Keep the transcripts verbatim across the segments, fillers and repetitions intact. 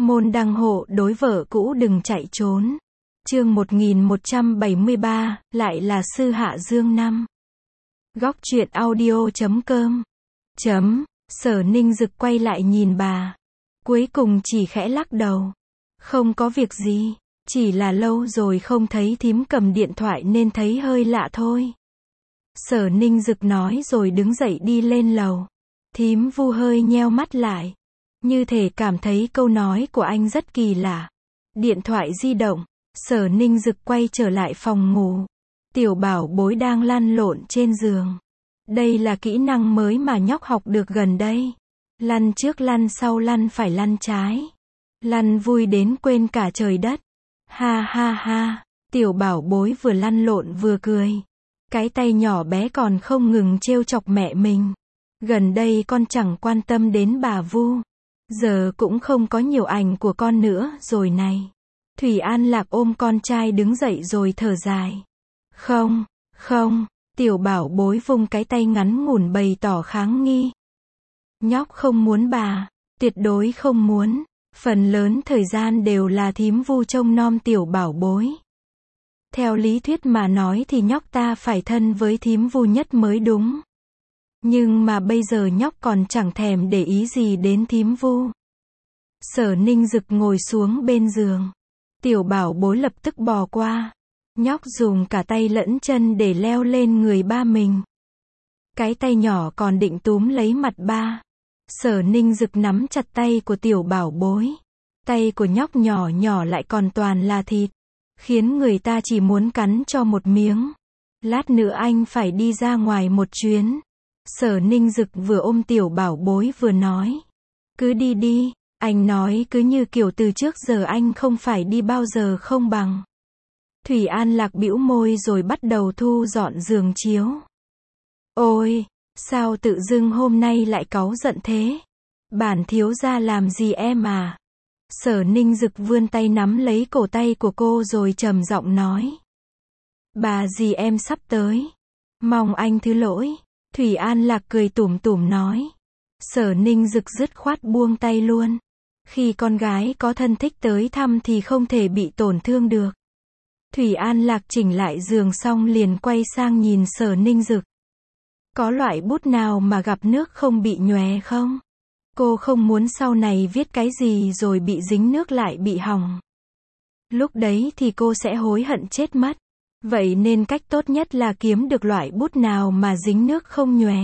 Môn đăng hộ đối vợ cũ đừng chạy trốn. Chương một nghìn một trăm bảy mươi ba, lại là Sư Hạ Dương năm. Góc truyện audio chấm com. Chấm, Sở Ninh Dực quay lại nhìn bà. Cuối cùng chỉ khẽ lắc đầu. Không có việc gì, chỉ là lâu rồi không thấy thím cầm điện thoại nên thấy hơi lạ thôi. Sở Ninh Dực nói rồi đứng dậy đi lên lầu. Thím Vu hơi nheo mắt lại. Như thể cảm thấy câu nói của anh rất kỳ lạ. Điện thoại di động. Sở Ninh Dực quay trở lại phòng ngủ. Tiểu bảo bối đang lăn lộn trên giường. Đây là kỹ năng mới mà nhóc học được gần đây. Lăn trước lăn sau lăn phải lăn trái. Lăn vui đến quên cả trời đất. Ha ha ha. Tiểu bảo bối vừa lăn lộn vừa cười. Cái tay nhỏ bé còn không ngừng trêu chọc mẹ mình. Gần đây con chẳng quan tâm đến bà Vu. Giờ cũng không có nhiều ảnh của con nữa rồi này. Thủy An Lạc ôm con trai đứng dậy rồi thở dài. Không, không, tiểu bảo bối vung cái tay ngắn ngủn bày tỏ kháng nghi. Nhóc không muốn bà, tuyệt đối không muốn. Phần lớn thời gian đều là thím Vu trông nom tiểu bảo bối. Theo lý thuyết mà nói thì nhóc ta phải thân với thím Vu nhất mới đúng. Nhưng mà bây giờ nhóc còn chẳng thèm để ý gì đến thím Vu. Sở Ninh Dực ngồi xuống bên giường. Tiểu bảo bối lập tức bò qua. Nhóc dùng cả tay lẫn chân để leo lên người ba mình. Cái tay nhỏ còn định túm lấy mặt ba. Sở Ninh Dực nắm chặt tay của tiểu bảo bối. Tay của nhóc nhỏ nhỏ lại còn toàn là thịt. Khiến người ta chỉ muốn cắn cho một miếng. Lát nữa anh phải đi ra ngoài một chuyến. Sở Ninh Dực vừa ôm tiểu bảo bối vừa nói. Cứ đi đi. Anh nói cứ như kiểu từ trước giờ anh không phải đi bao giờ không bằng. Thủy An Lạc bĩu môi rồi bắt đầu thu dọn giường chiếu. Ôi, sao tự dưng hôm nay lại cáu giận thế? Bản thiếu gia làm gì em à? Sở Ninh Dực vươn tay nắm lấy cổ tay của cô rồi trầm giọng nói. Bà dì em sắp tới. Mong anh thứ lỗi. Thủy An Lạc cười tủm tủm nói. Sở Ninh Dực dứt khoát buông tay luôn. Khi con gái có thân thích tới thăm thì không thể bị tổn thương được. Thủy An Lạc chỉnh lại giường xong liền quay sang nhìn Sở Ninh Dực. Có loại bút nào mà gặp nước không bị nhòe không? Cô không muốn sau này viết cái gì rồi bị dính nước lại bị hỏng. Lúc đấy thì cô sẽ hối hận chết mất. Vậy nên cách tốt nhất là kiếm được loại bút nào mà dính nước không nhòe.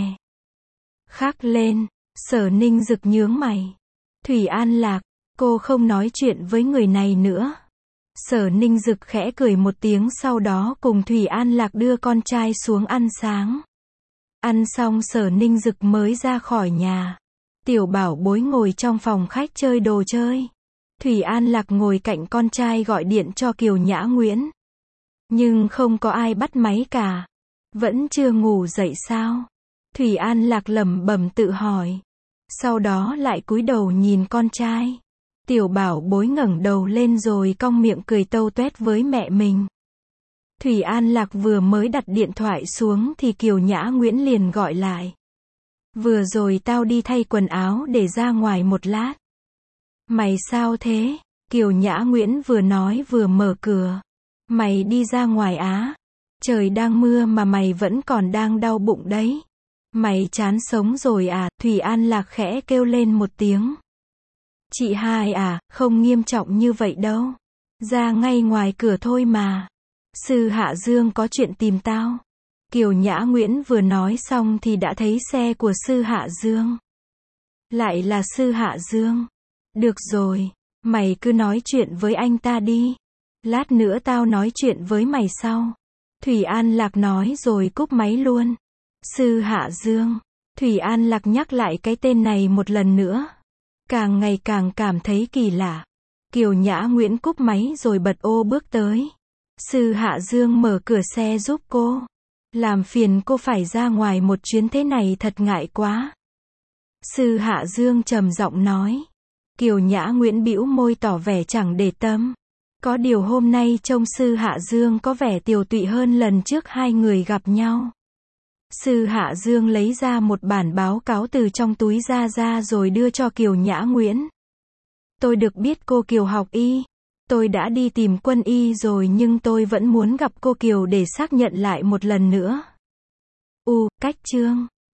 Khắc lên, Sở Ninh Dực nhướng mày. Thủy An Lạc, cô không nói chuyện với người này nữa. Sở Ninh Dực khẽ cười một tiếng sau đó cùng Thủy An Lạc đưa con trai xuống ăn sáng. Ăn xong Sở Ninh Dực mới ra khỏi nhà. Tiểu bảo bối ngồi trong phòng khách chơi đồ chơi. Thủy An Lạc ngồi cạnh con trai gọi điện cho Kiều Nhã Nguyễn. Nhưng không có ai bắt máy cả. Vẫn chưa ngủ dậy sao? Thủy An Lạc lẩm bẩm tự hỏi. Sau đó lại cúi đầu nhìn con trai. Tiểu bảo bối ngẩng đầu lên rồi cong miệng cười tâu tuét với mẹ mình. Thủy An Lạc vừa mới đặt điện thoại xuống thì Kiều Nhã Nguyễn liền gọi lại. Vừa rồi tao đi thay quần áo để ra ngoài một lát. Mày sao thế? Kiều Nhã Nguyễn vừa nói vừa mở cửa. Mày đi ra ngoài á? Trời đang mưa mà mày vẫn còn đang đau bụng đấy. Mày chán sống rồi à? Thủy An Lạc khẽ kêu lên một tiếng. Chị hai à, không nghiêm trọng như vậy đâu. Ra ngay ngoài cửa thôi mà. Sư Hạ Dương có chuyện tìm tao. Kiều Nhã Nguyễn vừa nói xong thì đã thấy xe của Sư Hạ Dương. Lại là Sư Hạ Dương. Được rồi, mày cứ nói chuyện với anh ta đi. Lát nữa tao nói chuyện với mày sau. Thủy An Lạc nói rồi cúp máy luôn. Sư Hạ Dương. Thủy An Lạc nhắc lại cái tên này một lần nữa. Càng ngày càng cảm thấy kỳ lạ. Kiều Nhã Nguyễn cúp máy rồi bật ô bước tới. Sư Hạ Dương mở cửa xe giúp cô. Làm phiền cô phải ra ngoài một chuyến thế này thật ngại quá. Sư Hạ Dương trầm giọng nói. Kiều Nhã Nguyễn bĩu môi tỏ vẻ chẳng để tâm. Có điều hôm nay trông Sư Hạ Dương có vẻ tiều tụy hơn lần trước hai người gặp nhau. Sư Hạ Dương lấy ra một bản báo cáo từ trong túi ra ra rồi đưa cho Kiều Nhã Nguyễn. Tôi được biết cô Kiều học y. Tôi đã đi tìm quân y rồi nhưng tôi vẫn muốn gặp cô Kiều để xác nhận lại một lần nữa. U, cách chương.